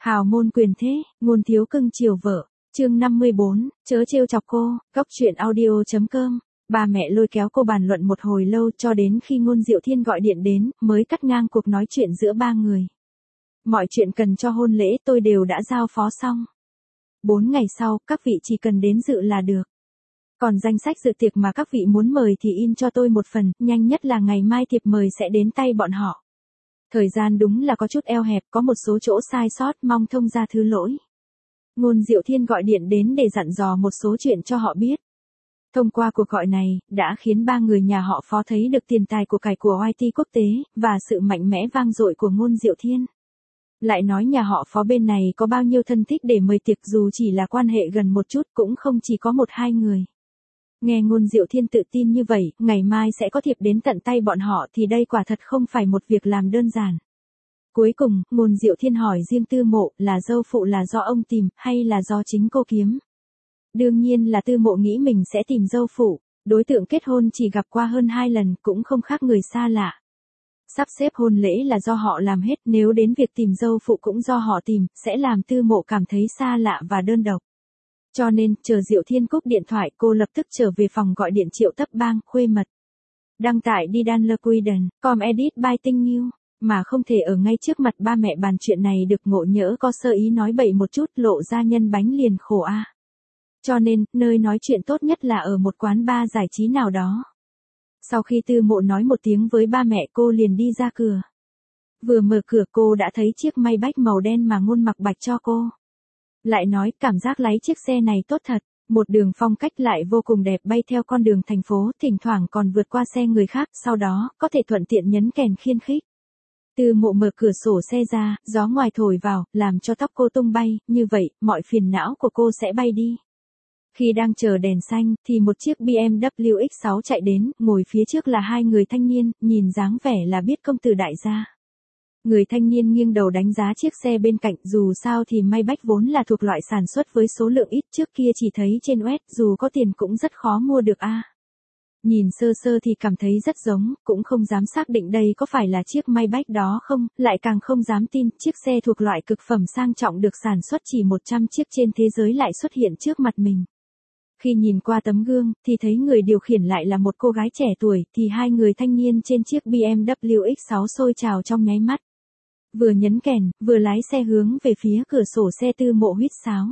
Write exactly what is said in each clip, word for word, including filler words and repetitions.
Hào môn quyền thế, ngôn thiếu cưng chiều vợ. Chương năm mươi bốn, chớ trêu chọc cô. Góc truyện audio chấm com. Ba mẹ lôi kéo cô bàn luận một hồi lâu cho đến khi Ngôn Diệu Thiên gọi điện đến, mới cắt ngang cuộc nói chuyện giữa ba người. Mọi chuyện cần cho hôn lễ tôi đều đã giao phó xong. Bốn ngày sau, các vị chỉ cần đến dự là được. Còn danh sách dự tiệc mà các vị muốn mời thì in cho tôi một phần, nhanh nhất là ngày mai thiệp mời sẽ đến tay bọn họ. Thời gian đúng là có chút eo hẹp, có một số chỗ sai sót, mong thông ra thứ lỗi. Ngôn Diệu Thiên gọi điện đến để dặn dò một số chuyện cho họ biết. Thông qua cuộc gọi này, đã khiến ba người nhà họ Phó thấy được tiền tài của cải của i tê quốc tế, và sự mạnh mẽ vang dội của Ngôn Diệu Thiên. Lại nói nhà họ Phó bên này có bao nhiêu thân thích để mời tiệc, dù chỉ là quan hệ gần một chút cũng không chỉ có một hai người. Nghe Ngôn Diệu Thiên tự tin như vậy, ngày mai sẽ có thiệp đến tận tay bọn họ thì đây quả thật không phải một việc làm đơn giản. Cuối cùng, Ngôn Diệu Thiên hỏi riêng Tư Mộ, là dâu phụ là do ông tìm, hay là do chính cô kiếm? Đương nhiên là Tư Mộ nghĩ mình sẽ tìm dâu phụ, đối tượng kết hôn chỉ gặp qua hơn hai lần, cũng không khác người xa lạ. Sắp xếp hôn lễ là do họ làm hết, nếu đến việc tìm dâu phụ cũng do họ tìm, sẽ làm Tư Mộ cảm thấy xa lạ và đơn độc. Cho nên, chờ Diệu Thiên cúp điện thoại, cô lập tức trở về phòng gọi điện triệu Tấp Bang, khuê mật. Đăng tải đi Dan Lequiden, com edit by Tinh Nghiêu. Mà không thể ở ngay trước mặt ba mẹ bàn chuyện này được, ngộ nhỡ có sơ ý nói bậy một chút, lộ ra nhân bánh liền khổ a. À. Cho nên, nơi nói chuyện tốt nhất là ở một quán bar giải trí nào đó. Sau khi Tư Mộ nói một tiếng với ba mẹ, cô liền đi ra cửa. Vừa mở cửa cô đã thấy chiếc Maybach màu đen mà Ngôn mặc bạch cho cô. Lại nói, cảm giác lái chiếc xe này tốt thật, một đường phong cách lại vô cùng đẹp bay theo con đường thành phố, thỉnh thoảng còn vượt qua xe người khác, sau đó, có thể thuận tiện nhấn kèn khiên khích. Tư Mộ mở cửa sổ xe ra, gió ngoài thổi vào, làm cho tóc cô tung bay, như vậy, mọi phiền não của cô sẽ bay đi. Khi đang chờ đèn xanh, thì một chiếc bê em vê ích sáu chạy đến, ngồi phía trước là hai người thanh niên, nhìn dáng vẻ là biết công tử đại gia. Người thanh niên nghiêng đầu đánh giá chiếc xe bên cạnh, dù sao thì Maybach vốn là thuộc loại sản xuất với số lượng ít, trước kia chỉ thấy trên web, dù có tiền cũng rất khó mua được a. À. Nhìn sơ sơ thì cảm thấy rất giống, cũng không dám xác định đây có phải là chiếc Maybach đó không, lại càng không dám tin, chiếc xe thuộc loại cực phẩm sang trọng được sản xuất chỉ một trăm chiếc trên thế giới lại xuất hiện trước mặt mình. Khi nhìn qua tấm gương, thì thấy người điều khiển lại là một cô gái trẻ tuổi, thì hai người thanh niên trên chiếc bê em vê ích sáu xôi trào trong nháy mắt. Vừa nhấn kèn, vừa lái xe hướng về phía cửa sổ xe. Tư Mộ huýt sáo.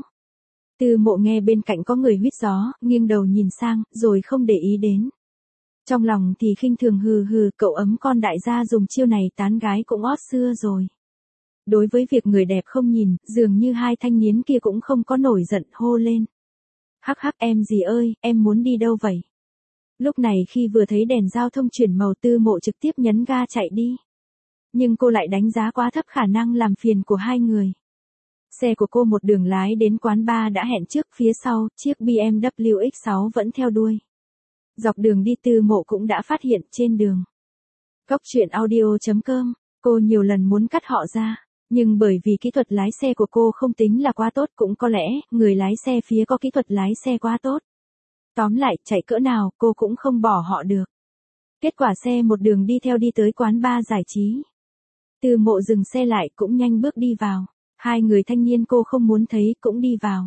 Tư Mộ nghe bên cạnh có người huýt gió, nghiêng đầu nhìn sang, rồi không để ý đến. Trong lòng thì khinh thường hừ hừ, cậu ấm con đại gia dùng chiêu này tán gái cũng ót xưa rồi. Đối với việc người đẹp không nhìn, dường như hai thanh niên kia cũng không có nổi giận, hô lên. Hắc hắc, em gì ơi, em muốn đi đâu vậy? Lúc này khi vừa thấy đèn giao thông chuyển màu, Tư Mộ trực tiếp nhấn ga chạy đi. Nhưng cô lại đánh giá quá thấp khả năng làm phiền của hai người. Xe của cô một đường lái đến quán bar đã hẹn trước, phía sau, chiếc bê em vê ích sáu vẫn theo đuôi. Dọc đường đi Tư Mộ cũng đã phát hiện trên đường. Góc truyện audio chấm com, cô nhiều lần muốn cắt họ ra, nhưng bởi vì kỹ thuật lái xe của cô không tính là quá tốt, cũng có lẽ, người lái xe phía có kỹ thuật lái xe quá tốt. Tóm lại, chạy cỡ nào, cô cũng không bỏ họ được. Kết quả xe một đường đi theo đi tới quán bar giải trí. Tư Mộ dừng xe lại cũng nhanh bước đi vào. Hai người thanh niên cô không muốn thấy cũng đi vào.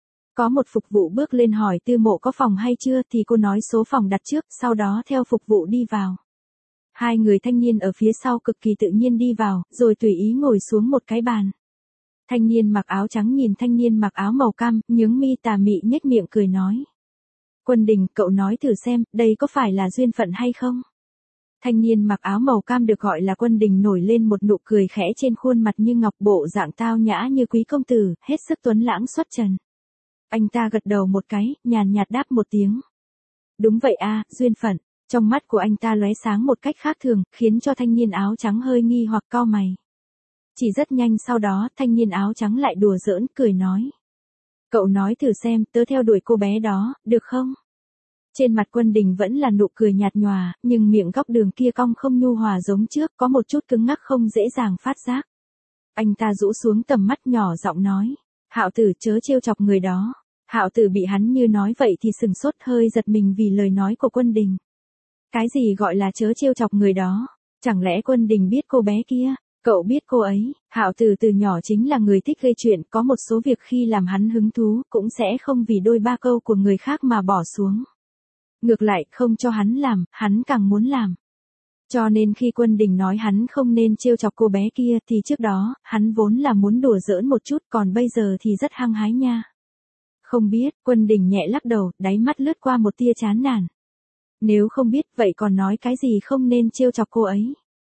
Có một phục vụ bước lên hỏi Tư Mộ có phòng hay chưa, thì cô nói số phòng đặt trước, sau đó theo phục vụ đi vào. Hai người thanh niên ở phía sau cực kỳ tự nhiên đi vào, rồi tùy ý ngồi xuống một cái bàn. Thanh niên mặc áo trắng nhìn thanh niên mặc áo màu cam, nhướng mi tà mị nhếch miệng cười nói. Quân Đình, cậu nói thử xem, đây có phải là duyên phận hay không? Thanh niên mặc áo màu cam được gọi là Quân Đình nổi lên một nụ cười khẽ trên khuôn mặt như ngọc, bộ dạng tao nhã như quý công tử, hết sức tuấn lãng xuất trần. Anh ta gật đầu một cái, nhàn nhạt đáp một tiếng. Đúng vậy a, duyên phận. Trong mắt của anh ta lóe sáng một cách khác thường, khiến cho thanh niên áo trắng hơi nghi hoặc cau mày. Chỉ rất nhanh sau đó, thanh niên áo trắng lại đùa giỡn, cười nói. Cậu nói thử xem, tớ theo đuổi cô bé đó, được không? Trên mặt Quân Đình vẫn là nụ cười nhạt nhòa, nhưng miệng góc đường kia cong không nhu hòa giống trước, có một chút cứng ngắc không dễ dàng phát giác. Anh ta rũ xuống tầm mắt, nhỏ giọng nói. Hạo tử, chớ trêu chọc người đó. Hạo tử bị hắn như nói vậy thì sừng sốt, hơi giật mình vì lời nói của Quân Đình. Cái gì gọi là chớ trêu chọc người đó? Chẳng lẽ Quân Đình biết cô bé kia? Cậu biết cô ấy, Hạo Tử từ nhỏ chính là người thích gây chuyện, có một số việc khi làm hắn hứng thú, cũng sẽ không vì đôi ba câu của người khác mà bỏ xuống. Ngược lại, không cho hắn làm, hắn càng muốn làm. Cho nên khi Quân Đình nói hắn không nên trêu chọc cô bé kia thì trước đó, hắn vốn là muốn đùa giỡn một chút, còn bây giờ thì rất hăng hái nha. Không biết, Quân Đình nhẹ lắc đầu, đáy mắt lướt qua một tia chán nản. Nếu không biết, vậy còn nói cái gì không nên trêu chọc cô ấy.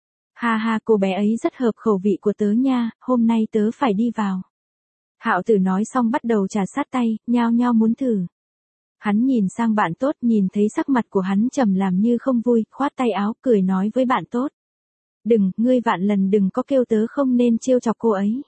Ha ha, cô bé ấy rất hợp khẩu vị của tớ nha, hôm nay tớ phải đi vào. Hạo Tử nói xong bắt đầu trà sát tay, nhao nhao muốn thử. Hắn nhìn sang bạn tốt, nhìn thấy sắc mặt của hắn trầm làm như không vui, khoát tay áo, cười nói với bạn tốt. Đừng, ngươi vạn lần đừng có kêu tớ không nên trêu chọc cô ấy.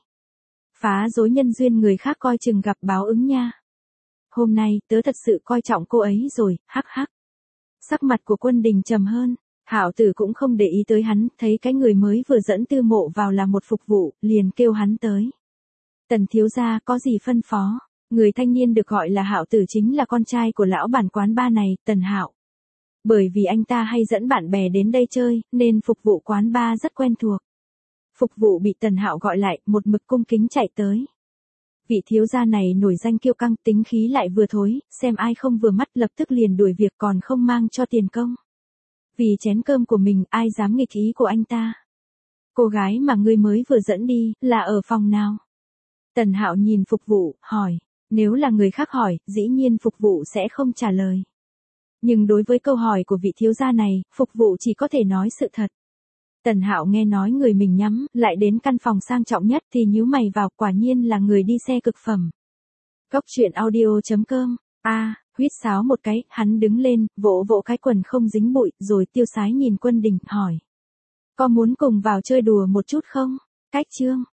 Phá rối nhân duyên người khác coi chừng gặp báo ứng nha. Hôm nay, tớ thật sự coi trọng cô ấy rồi, hắc hắc. Sắc mặt của Quân Đình trầm hơn, Hạo Tử cũng không để ý tới hắn, thấy cái người mới vừa dẫn Tư Mộ vào là một phục vụ, liền kêu hắn tới. Tần thiếu gia có gì phân phó? Người thanh niên được gọi là Hạo Tử chính là con trai của lão bản quán bar này, Tần Hạo. Bởi vì anh ta hay dẫn bạn bè đến đây chơi, nên phục vụ quán bar rất quen thuộc. Phục vụ bị Tần Hạo gọi lại, một mực cung kính chạy tới. Vị thiếu gia này nổi danh kiêu căng, tính khí lại vừa thối, xem ai không vừa mắt lập tức liền đuổi việc còn không mang cho tiền công. Vì chén cơm của mình, ai dám nghịch ý của anh ta. Cô gái mà ngươi mới vừa dẫn đi, là ở phòng nào? Tần Hạo nhìn phục vụ, hỏi. Nếu là người khác hỏi, dĩ nhiên phục vụ sẽ không trả lời. Nhưng đối với câu hỏi của vị thiếu gia này, phục vụ chỉ có thể nói sự thật. Tần Hạo nghe nói người mình nhắm, lại đến căn phòng sang trọng nhất thì nhíu mày vào, quả nhiên là người đi xe cực phẩm. Góc truyện audio chấm com, a, à, huýt sáo một cái, hắn đứng lên, vỗ vỗ cái quần không dính bụi, rồi tiêu sái nhìn Quân Đình, hỏi. Có muốn cùng vào chơi đùa một chút không? Cách chương.